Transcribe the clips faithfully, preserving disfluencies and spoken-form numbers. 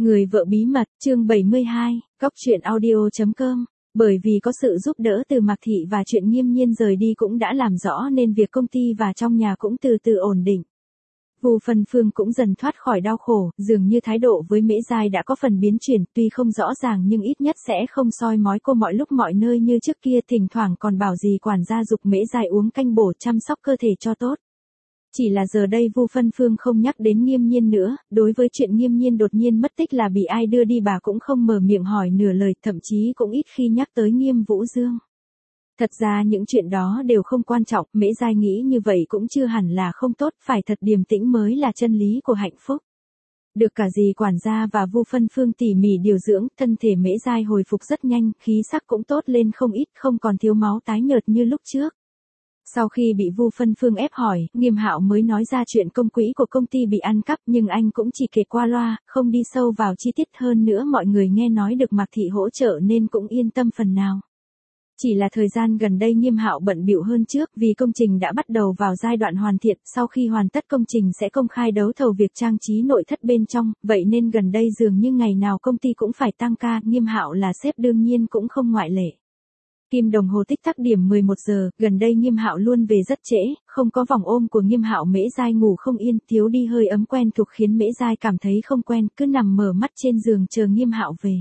Người vợ bí mật, chương bảy mươi hai, Cóc truyện audio chấm com. Bởi vì có sự giúp đỡ từ Mạc Thị và chuyện Nghiêm Nhiên rời đi cũng đã làm rõ nên việc công ty và trong nhà cũng từ từ ổn định. Vu Phân Phương cũng dần thoát khỏi đau khổ, dường như thái độ với Mễ Giai đã có phần biến chuyển, tuy không rõ ràng nhưng ít nhất sẽ không soi mói cô mọi lúc mọi nơi như trước kia, thỉnh thoảng còn bảo dì quản gia giục Mễ Giai uống canh bổ chăm sóc cơ thể cho tốt. Chỉ là giờ đây Vu Phân Phương không nhắc đến Nghiêm Nhiên nữa, đối với chuyện Nghiêm Nhiên đột nhiên mất tích là bị ai đưa đi bà cũng không mở miệng hỏi nửa lời, thậm chí cũng ít khi nhắc tới Nghiêm Vũ Dương. Thật ra những chuyện đó đều không quan trọng, Mễ Giai nghĩ như vậy cũng chưa hẳn là không tốt, phải thật điềm tĩnh mới là chân lý của hạnh phúc. Được cả dì quản gia và Vu Phân Phương tỉ mỉ điều dưỡng, thân thể Mễ Giai hồi phục rất nhanh, khí sắc cũng tốt lên không ít, không còn thiếu máu tái nhợt như lúc trước. Sau khi bị Vu Phân Phương ép hỏi, Nghiêm Hạo mới nói ra chuyện công quỹ của công ty bị ăn cắp, nhưng anh cũng chỉ kể qua loa, không đi sâu vào chi tiết, hơn nữa mọi người nghe nói được Mạc Thị hỗ trợ nên cũng yên tâm phần nào. Chỉ là thời gian gần đây Nghiêm Hạo bận bịu hơn trước, vì công trình đã bắt đầu vào giai đoạn hoàn thiện, sau khi hoàn tất công trình sẽ công khai đấu thầu việc trang trí nội thất bên trong, vậy nên gần đây dường như ngày nào công ty cũng phải tăng ca, Nghiêm Hạo là sếp đương nhiên cũng không ngoại lệ. Kim đồng hồ tích tắc điểm mười một giờ, gần đây Nghiêm Hạo luôn về rất trễ, không có vòng ôm của Nghiêm Hạo Mễ Giai ngủ không yên, thiếu đi hơi ấm quen thuộc khiến Mễ Giai cảm thấy không quen, cứ nằm mở mắt trên giường chờ Nghiêm Hạo về.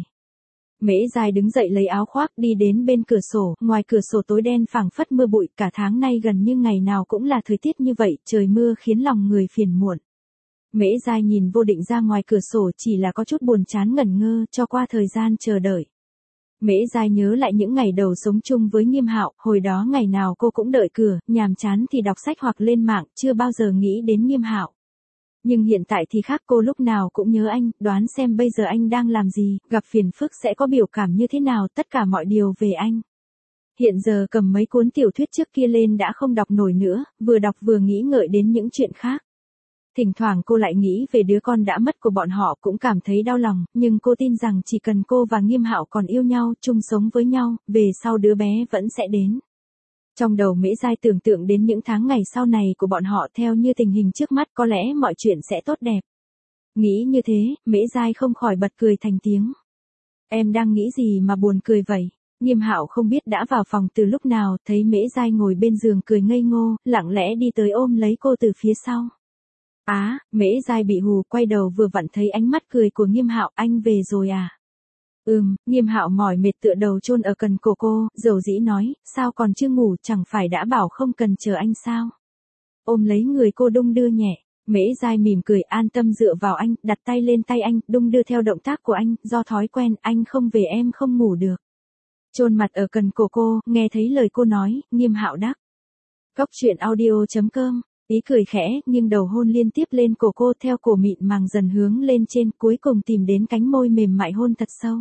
Mễ Giai đứng dậy lấy áo khoác đi đến bên cửa sổ, ngoài cửa sổ tối đen phảng phất mưa bụi, cả tháng nay gần như ngày nào cũng là thời tiết như vậy, trời mưa khiến lòng người phiền muộn. Mễ Giai nhìn vô định ra ngoài cửa sổ, chỉ là có chút buồn chán ngẩn ngơ cho qua thời gian chờ đợi. Mễ Giai nhớ lại những ngày đầu sống chung với Nghiêm Hạo, hồi đó ngày nào cô cũng đợi cửa, nhàm chán thì đọc sách hoặc lên mạng, chưa bao giờ nghĩ đến Nghiêm Hạo. Nhưng hiện tại thì khác, cô lúc nào cũng nhớ anh, đoán xem bây giờ anh đang làm gì, gặp phiền phức sẽ có biểu cảm như thế nào, tất cả mọi điều về anh. Hiện giờ cầm mấy cuốn tiểu thuyết trước kia lên đã không đọc nổi nữa, vừa đọc vừa nghĩ ngợi đến những chuyện khác. Thỉnh thoảng cô lại nghĩ về đứa con đã mất của bọn họ, cũng cảm thấy đau lòng, nhưng cô tin rằng chỉ cần cô và Nghiêm Hạo còn yêu nhau, chung sống với nhau, về sau đứa bé vẫn sẽ đến. Trong đầu Mễ Giai tưởng tượng đến những tháng ngày sau này của bọn họ theo như tình hình trước mắt, có lẽ mọi chuyện sẽ tốt đẹp. Nghĩ như thế, Mễ Giai không khỏi bật cười thành tiếng. Em đang nghĩ gì mà buồn cười vậy? Nghiêm Hạo không biết đã vào phòng từ lúc nào, thấy Mễ Giai ngồi bên giường cười ngây ngô, lặng lẽ đi tới ôm lấy cô từ phía sau. Á, à, Mễ Giai bị hù, quay đầu vừa vặn thấy ánh mắt cười của Nghiêm Hạo, anh về rồi à? Ừm, Nghiêm Hạo mỏi mệt tựa đầu chôn ở cần cổ cô, dầu dĩ nói, sao còn chưa ngủ, chẳng phải đã bảo không cần chờ anh sao? Ôm lấy người cô đung đưa nhẹ, Mễ Giai mỉm cười an tâm dựa vào anh, đặt tay lên tay anh, đung đưa theo động tác của anh, do thói quen, anh không về em không ngủ được. Chôn mặt ở cần cổ cô, nghe thấy lời cô nói, Nghiêm Hạo đáp. Cóc truyện audio chấm com. Ý cười khẽ, nhưng đầu hôn liên tiếp lên cổ cô, theo cổ mịn màng dần hướng lên trên, cuối cùng tìm đến cánh môi mềm mại hôn thật sâu.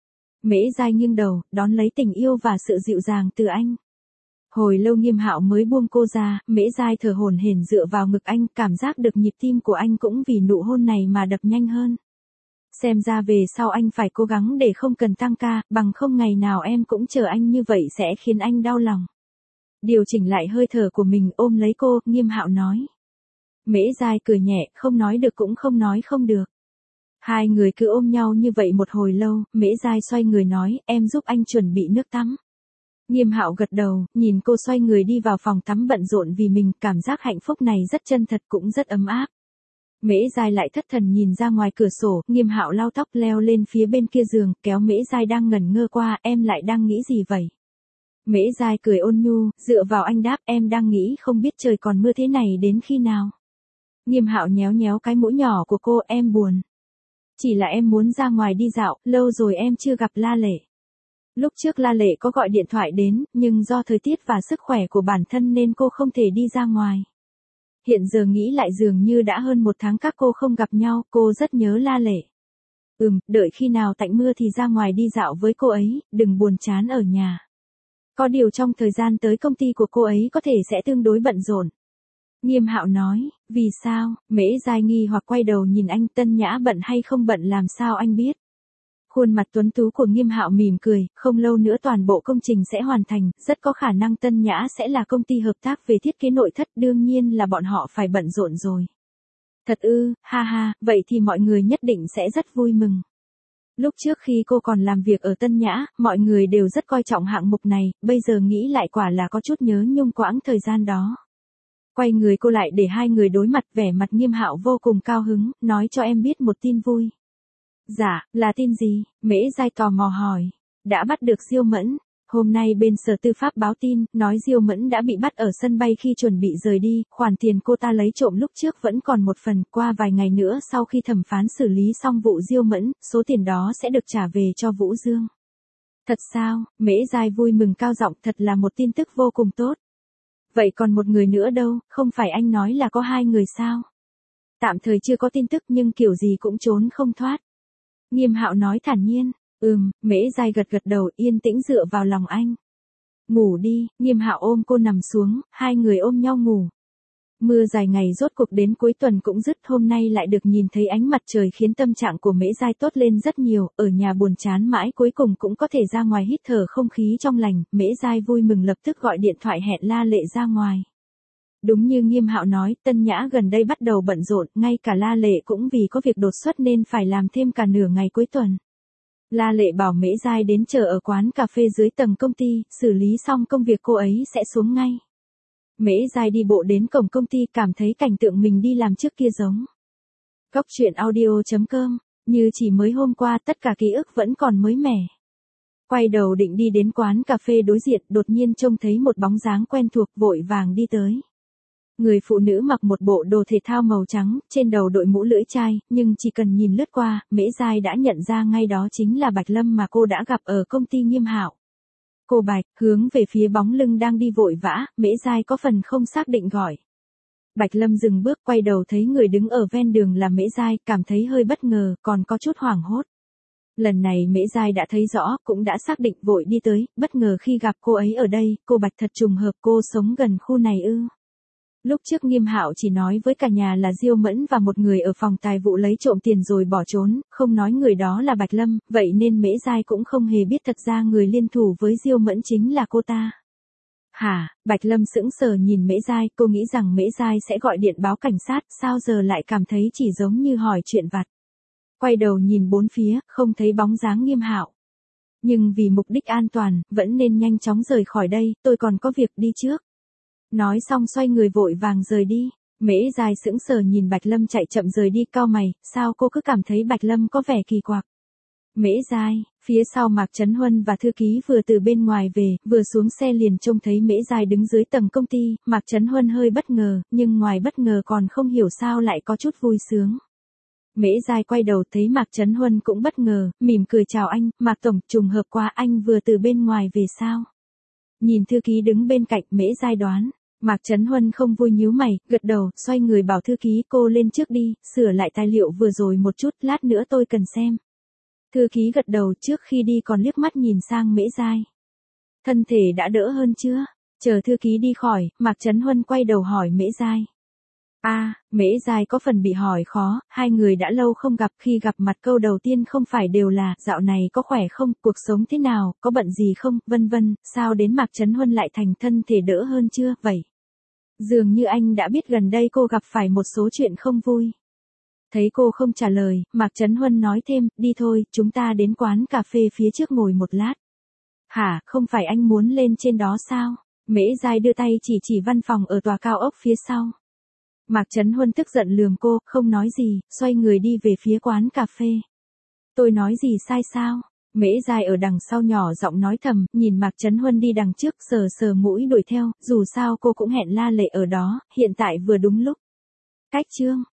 Mễ Giai nghiêng đầu, đón lấy tình yêu và sự dịu dàng từ anh. Hồi lâu Nghiêm Hạo mới buông cô ra, Mễ Giai thở hổn hển dựa vào ngực anh, cảm giác được nhịp tim của anh cũng vì nụ hôn này mà đập nhanh hơn. Xem ra về sau anh phải cố gắng để không cần tăng ca, bằng không ngày nào em cũng chờ anh như vậy sẽ khiến anh đau lòng. Điều chỉnh lại hơi thở của mình, ôm lấy cô, Nghiêm Hạo nói. Mễ Giai cười nhẹ, không nói được cũng không nói không được. Hai người cứ ôm nhau như vậy một hồi lâu, Mễ Giai xoay người nói, em giúp anh chuẩn bị nước tắm. Nghiêm Hạo gật đầu, nhìn cô xoay người đi vào phòng tắm bận rộn vì mình, cảm giác hạnh phúc này rất chân thật cũng rất ấm áp. Mễ Giai lại thất thần nhìn ra ngoài cửa sổ, Nghiêm Hạo lau tóc leo lên phía bên kia giường, kéo Mễ Giai đang ngẩn ngơ qua, em lại đang nghĩ gì vậy? Mễ Giai cười ôn nhu, dựa vào anh đáp, em đang nghĩ không biết trời còn mưa thế này đến khi nào. Nghiêm Hạo nhéo nhéo cái mũi nhỏ của cô, em buồn. Chỉ là em muốn ra ngoài đi dạo, lâu rồi em chưa gặp La Lệ. Lúc trước La Lệ có gọi điện thoại đến, nhưng do thời tiết và sức khỏe của bản thân nên cô không thể đi ra ngoài. Hiện giờ nghĩ lại dường như đã hơn một tháng các cô không gặp nhau, cô rất nhớ La Lệ. Ừm, đợi khi nào tạnh mưa thì ra ngoài đi dạo với cô ấy, đừng buồn chán ở nhà. Có điều trong thời gian tới công ty của cô ấy có thể sẽ tương đối bận rộn. Nghiêm Hạo nói, vì sao? Mễ Giai nghi hoặc quay đầu nhìn anh, Tân Nhã bận hay không bận làm sao anh biết? Khuôn mặt tuấn tú của Nghiêm Hạo mỉm cười, không lâu nữa toàn bộ công trình sẽ hoàn thành, rất có khả năng Tân Nhã sẽ là công ty hợp tác về thiết kế nội thất, đương nhiên là bọn họ phải bận rộn rồi. Thật ư, ha ha, vậy thì mọi người nhất định sẽ rất vui mừng. Lúc trước khi cô còn làm việc ở Tân Nhã, mọi người đều rất coi trọng hạng mục này, bây giờ nghĩ lại quả là có chút nhớ nhung quãng thời gian đó. Quay người cô lại để hai người đối mặt, vẻ mặt Nghiêm Hạo vô cùng cao hứng, nói cho em biết một tin vui. Dạ, là tin gì? Mễ Giai tò mò hỏi. Đã bắt được Diêu Mẫn. Hôm nay bên Sở Tư pháp báo tin, nói Diêu Mẫn đã bị bắt ở sân bay khi chuẩn bị rời đi, khoản tiền cô ta lấy trộm lúc trước vẫn còn một phần, qua vài ngày nữa sau khi thẩm phán xử lý xong vụ Diêu Mẫn, số tiền đó sẽ được trả về cho Vũ Dương. Thật sao? Mễ Giai vui mừng cao giọng, thật là một tin tức vô cùng tốt. Vậy còn một người nữa đâu, không phải anh nói là có hai người sao? Tạm thời chưa có tin tức nhưng kiểu gì cũng trốn không thoát. Nghiêm Hạo nói thản nhiên. Ừm, Mễ Giai gật gật đầu, yên tĩnh dựa vào lòng anh. Ngủ đi, Nghiêm Hạo ôm cô nằm xuống, hai người ôm nhau ngủ. Mưa dài ngày rốt cuộc đến cuối tuần cũng dứt, hôm nay lại được nhìn thấy ánh mặt trời khiến tâm trạng của Mễ Giai tốt lên rất nhiều, ở nhà buồn chán mãi cuối cùng cũng có thể ra ngoài hít thở không khí trong lành, Mễ Giai vui mừng lập tức gọi điện thoại hẹn La Lệ ra ngoài. Đúng như Nghiêm Hạo nói, Tân Nhã gần đây bắt đầu bận rộn, ngay cả La Lệ cũng vì có việc đột xuất nên phải làm thêm cả nửa ngày cuối tuần. La Lệ bảo Mễ Giai đến chờ ở quán cà phê dưới tầng công ty, xử lý xong công việc cô ấy sẽ xuống ngay. Mễ Giai đi bộ đến cổng công ty, cảm thấy cảnh tượng mình đi làm trước kia giống. Góc truyện audio chấm com, như chỉ mới hôm qua tất cả ký ức vẫn còn mới mẻ. Quay đầu định đi đến quán cà phê đối diện, đột nhiên trông thấy một bóng dáng quen thuộc, vội vàng đi tới. Người phụ nữ mặc một bộ đồ thể thao màu trắng, trên đầu đội mũ lưỡi chai, nhưng chỉ cần nhìn lướt qua, Mễ Giai đã nhận ra ngay đó chính là Bạch Lâm mà cô đã gặp ở công ty Nghiêm Hạo. Cô Bạch, hướng về phía bóng lưng đang đi vội vã, Mễ Giai có phần không xác định gọi. Bạch Lâm dừng bước, quay đầu thấy người đứng ở ven đường là Mễ Giai, cảm thấy hơi bất ngờ, còn có chút hoảng hốt. Lần này Mễ Giai đã thấy rõ, cũng đã xác định, vội đi tới, bất ngờ khi gặp cô ấy ở đây, cô Bạch thật trùng hợp, cô sống gần khu này ư? Lúc trước Nghiêm Hạo chỉ nói với cả nhà là Diêu Mẫn và một người ở phòng tài vụ lấy trộm tiền rồi bỏ trốn, không nói người đó là Bạch Lâm, vậy nên Mễ Giai cũng không hề biết thật ra người liên thủ với Diêu Mẫn chính là cô ta. Hả? Bạch Lâm sững sờ nhìn Mễ Giai, cô nghĩ rằng Mễ Giai sẽ gọi điện báo cảnh sát, sao giờ lại cảm thấy chỉ giống như hỏi chuyện vặt. Quay đầu nhìn bốn phía, không thấy bóng dáng Nghiêm Hạo. Nhưng vì mục đích an toàn, vẫn nên nhanh chóng rời khỏi đây, tôi còn có việc đi trước. Nói xong xoay người vội vàng rời đi. Mễ Giai sững sờ nhìn Bạch Lâm chạy chậm rời đi, cau mày, sao cô cứ cảm thấy Bạch Lâm có vẻ kỳ quặc. Mễ Giai, phía sau Mạc Trấn Huân và thư ký vừa từ bên ngoài về, vừa xuống xe liền trông thấy Mễ Giai đứng dưới tầng công ty, Mạc Trấn Huân hơi bất ngờ, nhưng ngoài bất ngờ còn không hiểu sao lại có chút vui sướng. Mễ Giai quay đầu thấy Mạc Trấn Huân cũng bất ngờ, mỉm cười chào anh, Mạc Tổng, trùng hợp quá, anh vừa từ bên ngoài về sao? Nhìn thư ký đứng bên cạnh, Mễ Giai đoán. Mạc Trấn Huân không vui nhíu mày, gật đầu, xoay người bảo thư ký cô lên trước đi, sửa lại tài liệu vừa rồi một chút, lát nữa tôi cần xem. Thư ký gật đầu, trước khi đi còn liếc mắt nhìn sang Mễ Giai. Thân thể đã đỡ hơn chưa? Chờ thư ký đi khỏi, Mạc Trấn Huân quay đầu hỏi Mễ Giai. A, à, Mễ Giai có phần bị hỏi khó, hai người đã lâu không gặp, khi gặp mặt câu đầu tiên không phải đều là, dạo này có khỏe không, cuộc sống thế nào, có bận gì không, vân vân, sao đến Mạc Trấn Huân lại thành thân thể đỡ hơn chưa, vậy? Dường như anh đã biết gần đây cô gặp phải một số chuyện không vui. Thấy cô không trả lời, Mạc Trấn Huân nói thêm, đi thôi, chúng ta đến quán cà phê phía trước ngồi một lát. Hả, không phải anh muốn lên trên đó sao? Mễ Giai đưa tay chỉ chỉ văn phòng ở tòa cao ốc phía sau. Mạc Trấn Huân tức giận lườm cô, không nói gì, xoay người đi về phía quán cà phê. Tôi nói gì sai sao? Mễ Giai ở đằng sau nhỏ giọng nói thầm, nhìn Mạc Trấn Huân đi đằng trước, sờ sờ mũi đuổi theo, dù sao cô cũng hẹn La Lệ ở đó, hiện tại vừa đúng lúc. Cách chương